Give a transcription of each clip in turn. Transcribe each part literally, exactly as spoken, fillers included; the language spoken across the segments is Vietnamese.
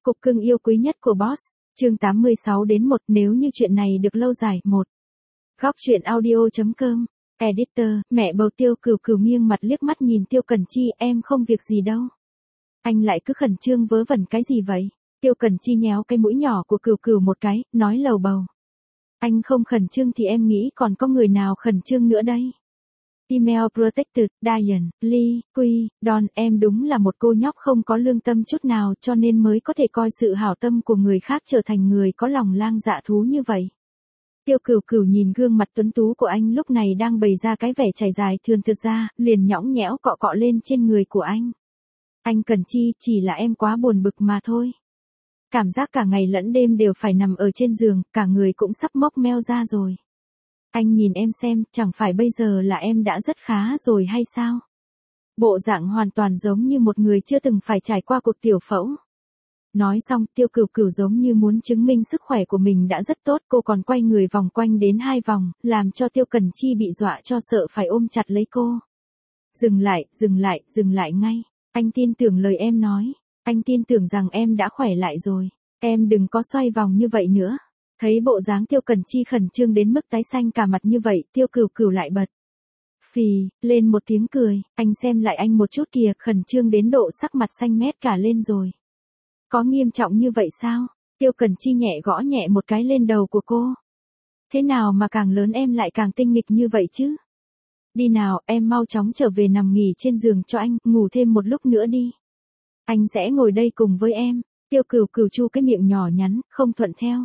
Cục cưng yêu quý nhất của boss, chương tám mươi sáu đến một nếu như chuyện này được lâu dài, một. Góc truyện audio.com, Editor, mẹ bầu Tiêu Cửu Cửu nghiêng mặt liếc mắt nhìn Tiêu Cẩn Chi, em không việc gì đâu. Anh lại cứ khẩn trương vớ vẩn cái gì vậy? Tiêu Cẩn Chi nhéo cái mũi nhỏ của Cửu Cửu một cái, nói lầu bầu. Anh không khẩn trương thì em nghĩ còn có người nào khẩn trương nữa đây? Email Protected, Diane, Lee, Quy, Don, em đúng là một cô nhóc không có lương tâm chút nào cho nên mới có thể coi sự hảo tâm của người khác trở thành người có lòng lang dạ thú như vậy. Tiêu Cửu Cửu nhìn gương mặt tuấn tú của anh lúc này đang bày ra cái vẻ chảy dài thườn thượt ra, liền nhõng nhẽo cọ cọ lên trên người của anh. Anh Cẩn Chi, chỉ là em quá buồn bực mà thôi. Cảm giác cả ngày lẫn đêm đều phải nằm ở trên giường, cả người cũng sắp mốc meo ra rồi. Anh nhìn em xem, chẳng phải bây giờ là em đã rất khá rồi hay sao? Bộ dạng hoàn toàn giống như một người chưa từng phải trải qua cuộc tiểu phẫu. Nói xong, Tiêu Cửu Cửu giống như muốn chứng minh sức khỏe của mình đã rất tốt, cô còn quay người vòng quanh đến hai vòng, làm cho Tiêu Cẩn Chi bị dọa cho sợ phải ôm chặt lấy cô. Dừng lại, dừng lại, dừng lại ngay. Anh tin tưởng lời em nói. Anh tin tưởng rằng em đã khỏe lại rồi. Em đừng có xoay vòng như vậy nữa. Thấy bộ dáng Tiêu Cẩn Chi khẩn trương đến mức tái xanh cả mặt như vậy, Tiêu Cửu Cửu lại bật phì lên một tiếng cười, anh xem lại anh một chút kìa, khẩn trương đến độ sắc mặt xanh mét cả lên rồi. Có nghiêm trọng như vậy sao? Tiêu Cẩn Chi nhẹ gõ nhẹ một cái lên đầu của cô. Thế nào mà càng lớn em lại càng tinh nghịch như vậy chứ? Đi nào, em mau chóng trở về nằm nghỉ trên giường cho anh, ngủ thêm một lúc nữa đi. Anh sẽ ngồi đây cùng với em. Tiêu Cửu Cửu chu cái miệng nhỏ nhắn, không thuận theo.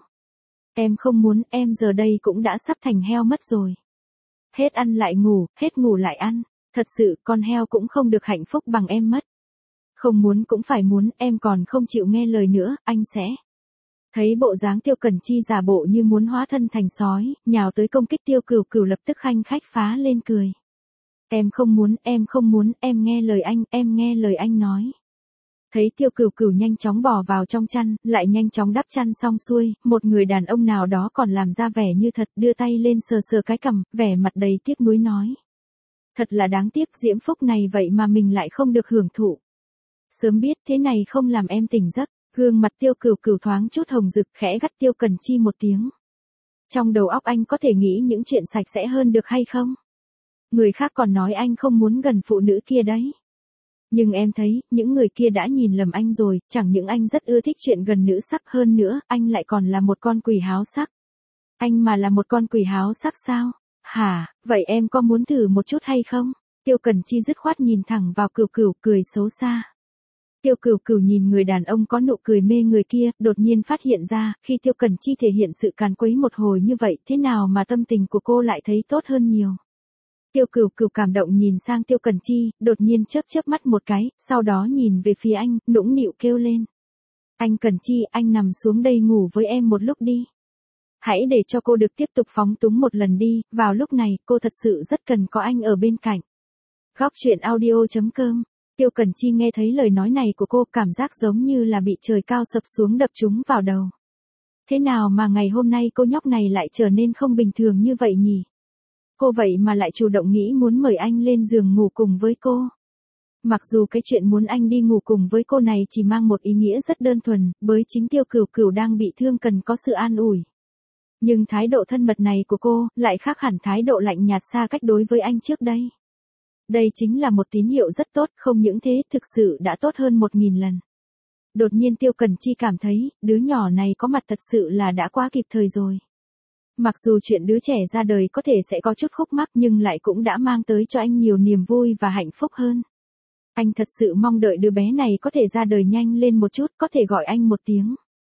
Em không muốn, em giờ đây cũng đã sắp thành heo mất rồi. Hết ăn lại ngủ, hết ngủ lại ăn. Thật sự, con heo cũng không được hạnh phúc bằng em mất. Không muốn cũng phải muốn, em còn không chịu nghe lời nữa, anh sẽ. Thấy bộ dáng Tiêu Cẩn Chi giả bộ như muốn hóa thân thành sói, nhào tới công kích Tiêu Cửu Cửu lập tức khanh khách phá lên cười. Em không muốn, em không muốn, em nghe lời anh, em nghe lời anh nói. Thấy Tiêu Cửu Cửu nhanh chóng bò vào trong chăn, lại nhanh chóng đắp chăn xong xuôi, một người đàn ông nào đó còn làm ra vẻ như thật, đưa tay lên sờ sờ cái cằm, vẻ mặt đầy tiếc nuối nói. Thật là đáng tiếc, diễm phúc này vậy mà mình lại không được hưởng thụ. Sớm biết thế này không làm em tỉnh giấc, gương mặt Tiêu Cửu Cửu thoáng chút hồng rực, khẽ gắt Tiêu Cẩn Chi một tiếng. Trong đầu óc anh có thể nghĩ những chuyện sạch sẽ hơn được hay không? Người khác còn nói anh không muốn gần phụ nữ kia đấy. Nhưng em thấy, những người kia đã nhìn lầm anh rồi, chẳng những anh rất ưa thích chuyện gần nữ sắc hơn nữa, anh lại còn là một con quỷ háo sắc. Anh mà là một con quỷ háo sắc sao? Hả, vậy em có muốn thử một chút hay không? Tiêu Cẩn Chi dứt khoát nhìn thẳng vào Cửu Cửu, cười xấu xa. Tiêu Cửu Cửu nhìn người đàn ông có nụ cười mê người kia, đột nhiên phát hiện ra, khi Tiêu Cẩn Chi thể hiện sự càn quấy một hồi như vậy, thế nào mà tâm tình của cô lại thấy tốt hơn nhiều. Tiêu Cửu Cửu cảm động nhìn sang Tiêu Cẩn Chi, đột nhiên chớp chớp mắt một cái, sau đó nhìn về phía anh, nũng nịu kêu lên. Anh Cẩn Chi, anh nằm xuống đây ngủ với em một lúc đi. Hãy để cho cô được tiếp tục phóng túng một lần đi, vào lúc này, cô thật sự rất cần có anh ở bên cạnh. Góc truyện audio.com. Tiêu Cẩn Chi nghe thấy lời nói này của cô, cảm giác giống như là bị trời cao sập xuống đập trúng vào đầu. Thế nào mà ngày hôm nay cô nhóc này lại trở nên không bình thường như vậy nhỉ? Cô vậy mà lại chủ động nghĩ muốn mời anh lên giường ngủ cùng với cô. Mặc dù cái chuyện muốn anh đi ngủ cùng với cô này chỉ mang một ý nghĩa rất đơn thuần, bởi chính Tiêu Cửu Cửu đang bị thương cần có sự an ủi. Nhưng thái độ thân mật này của cô, lại khác hẳn thái độ lạnh nhạt xa cách đối với anh trước đây. Đây chính là một tín hiệu rất tốt, không những thế, thực sự đã tốt hơn một nghìn lần. Đột nhiên Tiêu Cẩn Chi cảm thấy, đứa nhỏ này có mặt thật sự là đã quá kịp thời rồi. Mặc dù chuyện đứa trẻ ra đời có thể sẽ có chút khúc mắc nhưng lại cũng đã mang tới cho anh nhiều niềm vui và hạnh phúc hơn. Anh thật sự mong đợi đứa bé này có thể ra đời nhanh lên một chút, có thể gọi anh một tiếng.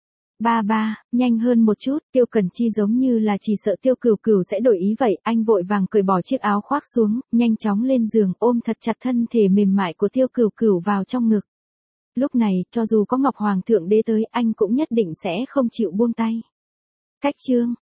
Ba ba, nhanh hơn một chút, Tiêu Cẩn Chi giống như là chỉ sợ Tiêu Cửu Cửu sẽ đổi ý vậy, anh vội vàng cởi bỏ chiếc áo khoác xuống, nhanh chóng lên giường ôm thật chặt thân thể mềm mại của Tiêu Cửu Cửu vào trong ngực. Lúc này, cho dù có Ngọc Hoàng thượng đế tới, anh cũng nhất định sẽ không chịu buông tay. Cách chương